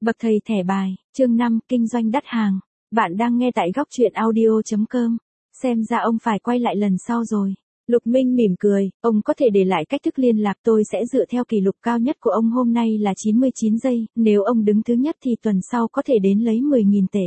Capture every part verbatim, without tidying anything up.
Bậc thầy thẻ bài, chương năm, kinh doanh đắt hàng. Bạn đang nghe tại góc truyện audio chấm com. Xem ra ông phải quay lại lần sau rồi. Lục Minh mỉm cười, ông có thể để lại cách thức liên lạc, tôi sẽ dựa theo kỷ lục cao nhất của ông hôm nay là chín mươi chín giây, nếu ông đứng thứ nhất thì tuần sau có thể đến lấy mười nghìn tệ.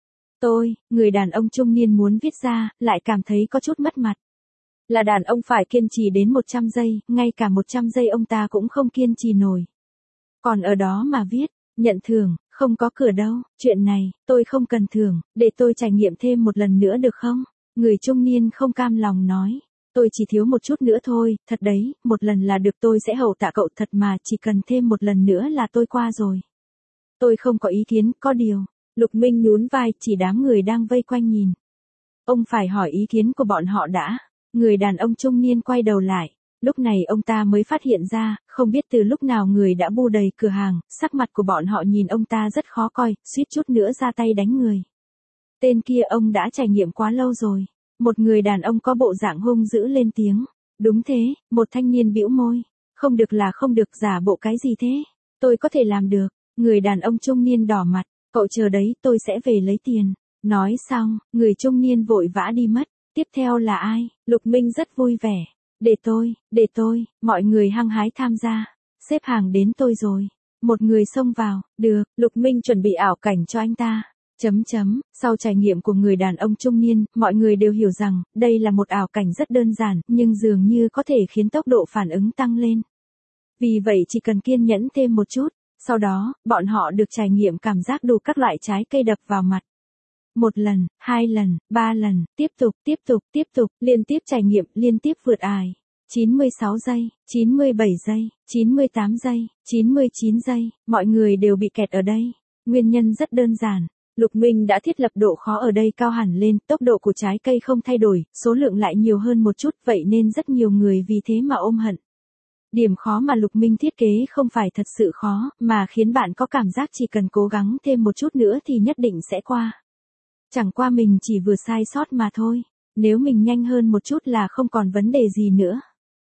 Tôi, người đàn ông trung niên muốn viết ra, lại cảm thấy có chút mất mặt. Là đàn ông phải kiên trì đến một trăm giây, ngay cả một trăm giây ông ta cũng không kiên trì nổi. Còn ở đó mà viết, nhận thưởng, không có cửa đâu, chuyện này, tôi không cần thưởng, để tôi trải nghiệm thêm một lần nữa được không? Người trung niên không cam lòng nói, tôi chỉ thiếu một chút nữa thôi, thật đấy, một lần là được, tôi sẽ hậu tạ cậu thật mà, chỉ cần thêm một lần nữa là tôi qua rồi. Tôi không có ý kiến, có điều, Lục Minh nhún vai, chỉ đám người đang vây quanh nhìn. Ông phải hỏi ý kiến của bọn họ đã. Người đàn ông trung niên quay đầu lại. Lúc này ông ta mới phát hiện ra, không biết từ lúc nào người đã bu đầy cửa hàng, sắc mặt của bọn họ nhìn ông ta rất khó coi, suýt chút nữa ra tay đánh người. Tên kia ông đã trải nghiệm quá lâu rồi. Một người đàn ông có bộ dạng hung dữ lên tiếng. Đúng thế, một thanh niên bĩu môi. Không được là không được, giả bộ cái gì thế? Tôi có thể làm được. Người đàn ông trung niên đỏ mặt. Cậu chờ đấy, tôi sẽ về lấy tiền. Nói xong, người trung niên vội vã đi mất. Tiếp theo là ai? Lục Minh rất vui vẻ. Để tôi, để tôi, mọi người hăng hái tham gia. Xếp hàng đến tôi rồi. Một người xông vào, được, Lục Minh chuẩn bị ảo cảnh cho anh ta. Chấm chấm, sau trải nghiệm của người đàn ông trung niên, mọi người đều hiểu rằng, đây là một ảo cảnh rất đơn giản, nhưng dường như có thể khiến tốc độ phản ứng tăng lên. Vì vậy chỉ cần kiên nhẫn thêm một chút, sau đó, bọn họ được trải nghiệm cảm giác đủ các loại trái cây đập vào mặt. Một lần, hai lần, ba lần, tiếp tục, tiếp tục, tiếp tục, liên tiếp trải nghiệm, liên tiếp vượt ải. chín mươi sáu giây, chín mươi bảy giây, chín mươi tám giây, chín mươi chín giây, mọi người đều bị kẹt ở đây. Nguyên nhân rất đơn giản. Lục Minh đã thiết lập độ khó ở đây cao hẳn lên, tốc độ của trái cây không thay đổi, số lượng lại nhiều hơn một chút, vậy nên rất nhiều người vì thế mà ôm hận. Điểm khó mà Lục Minh thiết kế không phải thật sự khó, mà khiến bạn có cảm giác chỉ cần cố gắng thêm một chút nữa thì nhất định sẽ qua. Chẳng qua mình chỉ vừa sai sót mà thôi. Nếu mình nhanh hơn một chút là không còn vấn đề gì nữa.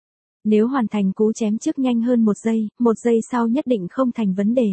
Nếu hoàn thành cú chém trước nhanh hơn một giây, một giây sau nhất định không thành vấn đề.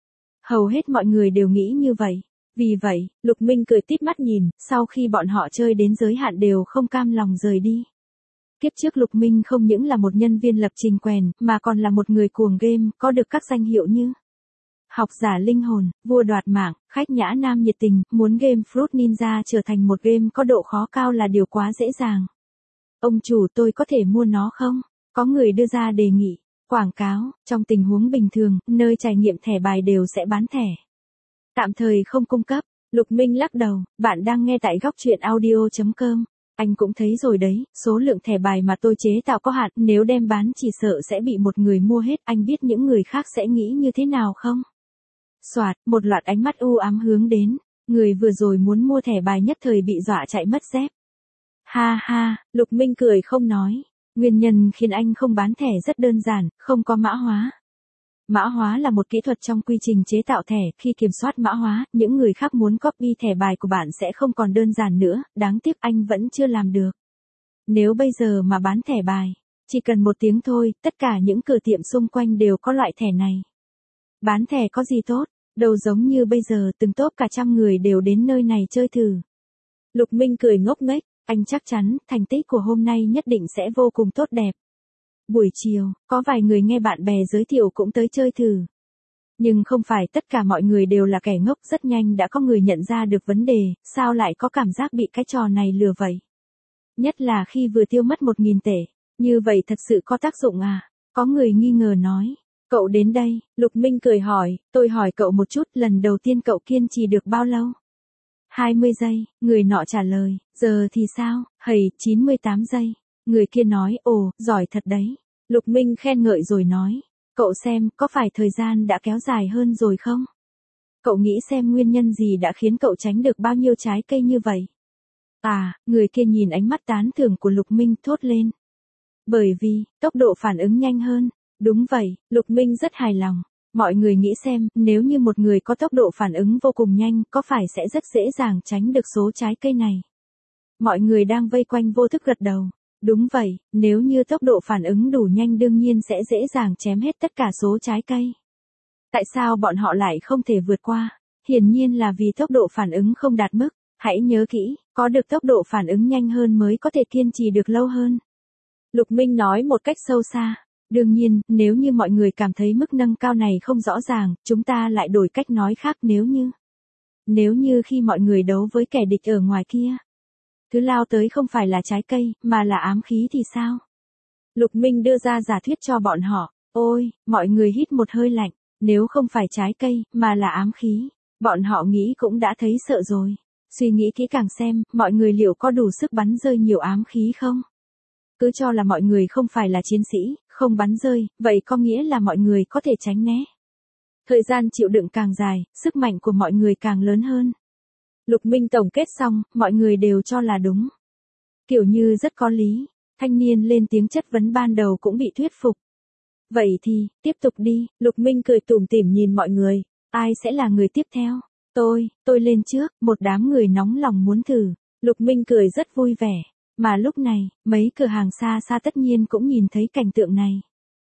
Hầu hết mọi người đều nghĩ như vậy. Vì vậy, Lục Minh cười tít mắt nhìn, sau khi bọn họ chơi đến giới hạn đều không cam lòng rời đi. Kiếp trước Lục Minh không những là một nhân viên lập trình quèn, mà còn là một người cuồng game, có được các danh hiệu như học giả linh hồn, vua đoạt mạng, khách nhã nam nhiệt tình, muốn game Fruit Ninja trở thành một game có độ khó cao là điều quá dễ dàng. Ông chủ, tôi có thể mua nó không? Có người đưa ra đề nghị. Quảng cáo, trong tình huống bình thường, nơi trải nghiệm thẻ bài đều sẽ bán thẻ. Tạm thời không cung cấp. Lục Minh lắc đầu, bạn đang nghe tại góc truyện audio chấm com. Anh cũng thấy rồi đấy, số lượng thẻ bài mà tôi chế tạo có hạn, nếu đem bán chỉ sợ sẽ bị một người mua hết, anh biết những người khác sẽ nghĩ như thế nào không? Soạt, một loạt ánh mắt u ám hướng đến, người vừa rồi muốn mua thẻ bài nhất thời bị dọa chạy mất dép. Ha ha, Lục Minh cười không nói, nguyên nhân khiến anh không bán thẻ rất đơn giản, không có mã hóa. Mã hóa là một kỹ thuật trong quy trình chế tạo thẻ, khi kiểm soát mã hóa, những người khác muốn copy thẻ bài của bạn sẽ không còn đơn giản nữa, đáng tiếc anh vẫn chưa làm được. Nếu bây giờ mà bán thẻ bài, chỉ cần một tiếng thôi, tất cả những cửa tiệm xung quanh đều có loại thẻ này. Bán thẻ có gì tốt, đâu giống như bây giờ từng tốp cả trăm người đều đến nơi này chơi thử. Lục Minh cười ngốc nghếch, anh chắc chắn thành tích của hôm nay nhất định sẽ vô cùng tốt đẹp. Buổi chiều, có vài người nghe bạn bè giới thiệu cũng tới chơi thử. Nhưng không phải tất cả mọi người đều là kẻ ngốc, rất nhanh đã có người nhận ra được vấn đề, sao lại có cảm giác bị cái trò này lừa vậy? Nhất là khi vừa tiêu mất một nghìn tệ, như vậy thật sự có tác dụng à? Có người nghi ngờ nói. Cậu đến đây, Lục Minh cười hỏi, tôi hỏi cậu một chút, lần đầu tiên cậu kiên trì được bao lâu? hai mươi giây, người nọ trả lời, giờ thì sao? Hầy, chín mươi tám giây. Người kia nói, ồ, giỏi thật đấy. Lục Minh khen ngợi rồi nói, cậu xem, có phải thời gian đã kéo dài hơn rồi không? Cậu nghĩ xem nguyên nhân gì đã khiến cậu tránh được bao nhiêu trái cây như vậy? À, người kia nhìn ánh mắt tán thưởng của Lục Minh thốt lên. Bởi vì, tốc độ phản ứng nhanh hơn. Đúng vậy, Lục Minh rất hài lòng. Mọi người nghĩ xem, nếu như một người có tốc độ phản ứng vô cùng nhanh, có phải sẽ rất dễ dàng tránh được số trái cây này? Mọi người đang vây quanh vô thức gật đầu. Đúng vậy, nếu như tốc độ phản ứng đủ nhanh đương nhiên sẽ dễ dàng chém hết tất cả số trái cây. Tại sao bọn họ lại không thể vượt qua? Hiển nhiên là vì tốc độ phản ứng không đạt mức. Hãy nhớ kỹ, có được tốc độ phản ứng nhanh hơn mới có thể kiên trì được lâu hơn. Lục Minh nói một cách sâu xa. Đương nhiên, nếu như mọi người cảm thấy mức nâng cao này không rõ ràng, chúng ta lại đổi cách nói khác nếu như. Nếu như khi mọi người đấu với kẻ địch ở ngoài kia, thứ lao tới không phải là trái cây, mà là ám khí thì sao? Lục Minh đưa ra giả thuyết cho bọn họ. Ôi, mọi người hít một hơi lạnh. Nếu không phải trái cây, mà là ám khí, bọn họ nghĩ cũng đã thấy sợ rồi. Suy nghĩ kỹ càng xem, mọi người liệu có đủ sức bắn rơi nhiều ám khí không? Cứ cho là mọi người không phải là chiến sĩ, không bắn rơi, vậy có nghĩa là mọi người có thể tránh né. Thời gian chịu đựng càng dài, sức mạnh của mọi người càng lớn hơn. Lục Minh tổng kết xong, mọi người đều cho là đúng. Kiểu như rất có lý, thanh niên lên tiếng chất vấn ban đầu cũng bị thuyết phục. Vậy thì, tiếp tục đi, Lục Minh cười tủm tỉm nhìn mọi người, ai sẽ là người tiếp theo? Tôi, tôi lên trước, một đám người nóng lòng muốn thử. Lục Minh cười rất vui vẻ, mà lúc này, mấy cửa hàng xa xa tất nhiên cũng nhìn thấy cảnh tượng này.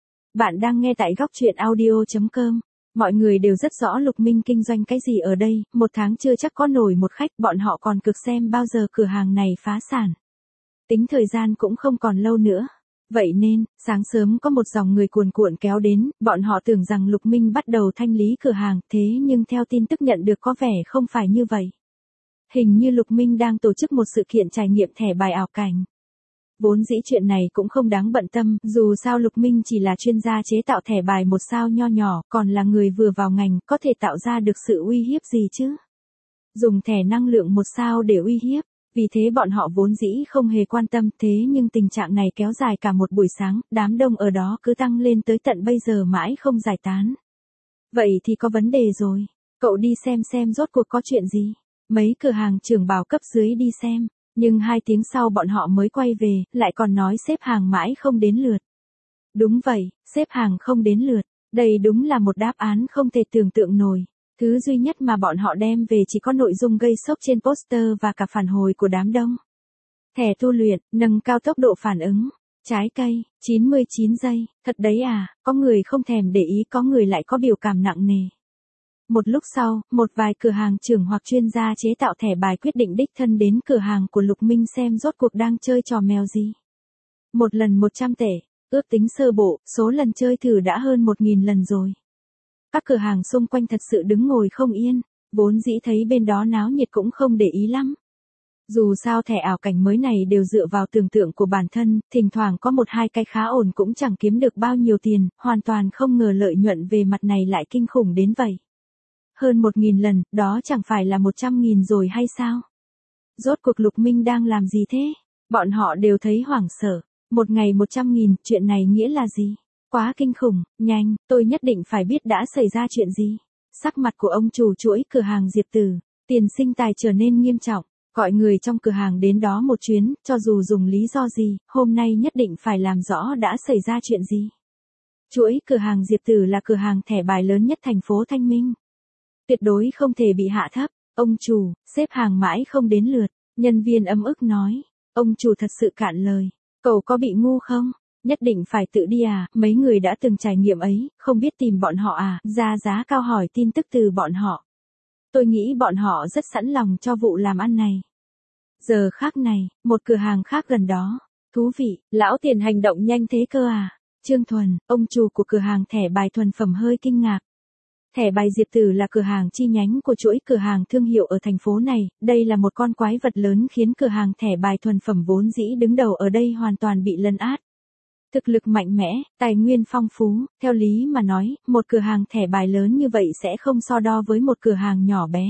Bạn đang nghe tại góc truyện audio chấm com. Mọi người đều rất rõ Lục Minh kinh doanh cái gì ở đây, một tháng chưa chắc có nổi một khách, bọn họ còn cực xem bao giờ cửa hàng này phá sản. Tính thời gian cũng không còn lâu nữa. Vậy nên, sáng sớm có một dòng người cuồn cuộn kéo đến, bọn họ tưởng rằng Lục Minh bắt đầu thanh lý cửa hàng, thế nhưng theo tin tức nhận được có vẻ không phải như vậy. Hình như Lục Minh đang tổ chức một sự kiện trải nghiệm thẻ bài ảo cảnh. Vốn dĩ chuyện này cũng không đáng bận tâm, dù sao Lục Minh chỉ là chuyên gia chế tạo thẻ bài một sao nho nhỏ, còn là người vừa vào ngành, có thể tạo ra được sự uy hiếp gì chứ? Dùng thẻ năng lượng một sao để uy hiếp. Vì thế bọn họ vốn dĩ không hề quan tâm, thế nhưng tình trạng này kéo dài cả một buổi sáng, đám đông ở đó cứ tăng lên tới tận bây giờ mãi không giải tán. Vậy thì có vấn đề rồi, cậu đi xem xem rốt cuộc có chuyện gì. Mấy cửa hàng trưởng bảo cấp dưới đi xem, nhưng hai tiếng sau bọn họ mới quay về, lại còn nói xếp hàng mãi không đến lượt. Đúng vậy, xếp hàng không đến lượt, đây đúng là một đáp án không thể tưởng tượng nổi. Thứ duy nhất mà bọn họ đem về chỉ có nội dung gây sốc trên poster và cả phản hồi của đám đông. Thẻ tu luyện, nâng cao tốc độ phản ứng. Trái cây, chín mươi chín giây, thật đấy à, có người không thèm để ý, có người lại có biểu cảm nặng nề. Một lúc sau, một vài cửa hàng trưởng hoặc chuyên gia chế tạo thẻ bài quyết định đích thân đến cửa hàng của Lục Minh xem rốt cuộc đang chơi trò mèo gì. Một lần một trăm tệ, ước tính sơ bộ, số lần chơi thử đã hơn một nghìn lần rồi. Các cửa hàng xung quanh thật sự đứng ngồi không yên, vốn dĩ thấy bên đó náo nhiệt cũng không để ý lắm. Dù sao thẻ ảo cảnh mới này đều dựa vào tưởng tượng của bản thân, thỉnh thoảng có một hai cái khá ổn cũng chẳng kiếm được bao nhiêu tiền, hoàn toàn không ngờ lợi nhuận về mặt này lại kinh khủng đến vậy. Hơn một nghìn lần, đó chẳng phải là một trăm nghìn rồi hay sao? Rốt cuộc Lục Minh đang làm gì thế? Bọn họ đều thấy hoảng sợ. Một ngày một trăm nghìn, chuyện này nghĩa là gì? Quá kinh khủng, nhanh, tôi nhất định phải biết đã xảy ra chuyện gì. Sắc mặt của ông chủ chuỗi cửa hàng Diệp Tử, Tiền Sinh Tài trở nên nghiêm trọng, gọi người trong cửa hàng đến đó một chuyến, cho dù dùng lý do gì, hôm nay nhất định phải làm rõ đã xảy ra chuyện gì. Chuỗi cửa hàng Diệp Tử là cửa hàng thẻ bài lớn nhất thành phố Thanh Minh. Tuyệt đối không thể bị hạ thấp, ông chủ, xếp hàng mãi không đến lượt, nhân viên ấm ức nói, ông chủ thật sự cạn lời, cậu có bị ngu không? Nhất định phải tự đi à, mấy người đã từng trải nghiệm ấy, không biết tìm bọn họ à, ra giá cao hỏi tin tức từ bọn họ. Tôi nghĩ bọn họ rất sẵn lòng cho vụ làm ăn này. Giờ khác này, một cửa hàng khác gần đó. Thú vị, lão Tiền hành động nhanh thế cơ à. Trương Thuần, ông chủ của cửa hàng thẻ bài thuần phẩm hơi kinh ngạc. Thẻ bài Diệp Tử là cửa hàng chi nhánh của chuỗi cửa hàng thương hiệu ở thành phố này, đây là một con quái vật lớn khiến cửa hàng thẻ bài thuần phẩm vốn dĩ đứng đầu ở đây hoàn toàn bị lấn át. Thực lực mạnh mẽ, tài nguyên phong phú, theo lý mà nói, một cửa hàng thẻ bài lớn như vậy sẽ không so đo với một cửa hàng nhỏ bé.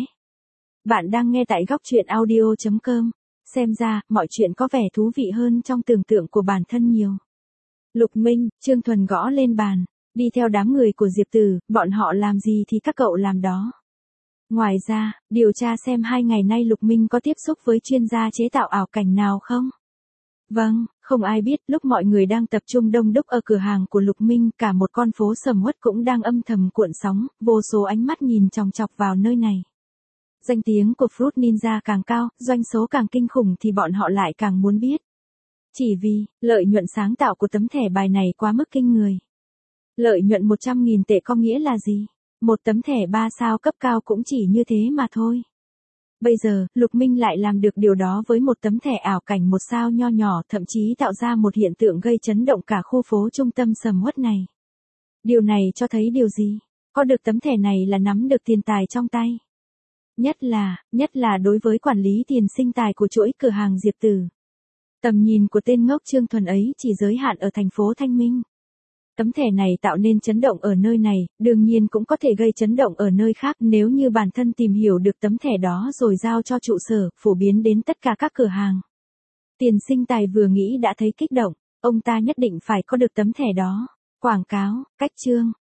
Bạn đang nghe tại góc truyện audio chấm com. Xem ra, mọi chuyện có vẻ thú vị hơn trong tưởng tượng của bản thân nhiều. Lục Minh, Trương Thuần gõ lên bàn, đi theo đám người của Diệp Tử, bọn họ làm gì thì các cậu làm đó. Ngoài ra, điều tra xem hai ngày nay Lục Minh có tiếp xúc với chuyên gia chế tạo ảo cảnh nào không? Vâng, không ai biết, lúc mọi người đang tập trung đông đúc ở cửa hàng của Lục Minh, cả một con phố sầm uất cũng đang âm thầm cuộn sóng, vô số ánh mắt nhìn chòng chọc vào nơi này. Danh tiếng của Fruit Ninja càng cao, doanh số càng kinh khủng thì bọn họ lại càng muốn biết. Chỉ vì, lợi nhuận sáng tạo của tấm thẻ bài này quá mức kinh người. Lợi nhuận một trăm nghìn tệ có nghĩa là gì? Một tấm thẻ ba sao cấp cao cũng chỉ như thế mà thôi. Bây giờ, Lục Minh lại làm được điều đó với một tấm thẻ ảo cảnh một sao nho nhỏ, thậm chí tạo ra một hiện tượng gây chấn động cả khu phố trung tâm sầm uất này. Điều này cho thấy điều gì? Có được tấm thẻ này là nắm được tiền tài trong tay. Nhất là, nhất là đối với quản lý tiền sinh tài của chuỗi cửa hàng Diệp Tử. Tầm nhìn của tên ngốc Trương Thuần ấy chỉ giới hạn ở thành phố Thanh Minh. Tấm thẻ này tạo nên chấn động ở nơi này, đương nhiên cũng có thể gây chấn động ở nơi khác nếu như bản thân tìm hiểu được tấm thẻ đó rồi giao cho trụ sở, phổ biến đến tất cả các cửa hàng. Tiền sinh tài vừa nghĩ đã thấy kích động, ông ta nhất định phải có được tấm thẻ đó. Quảng cáo, cách chương,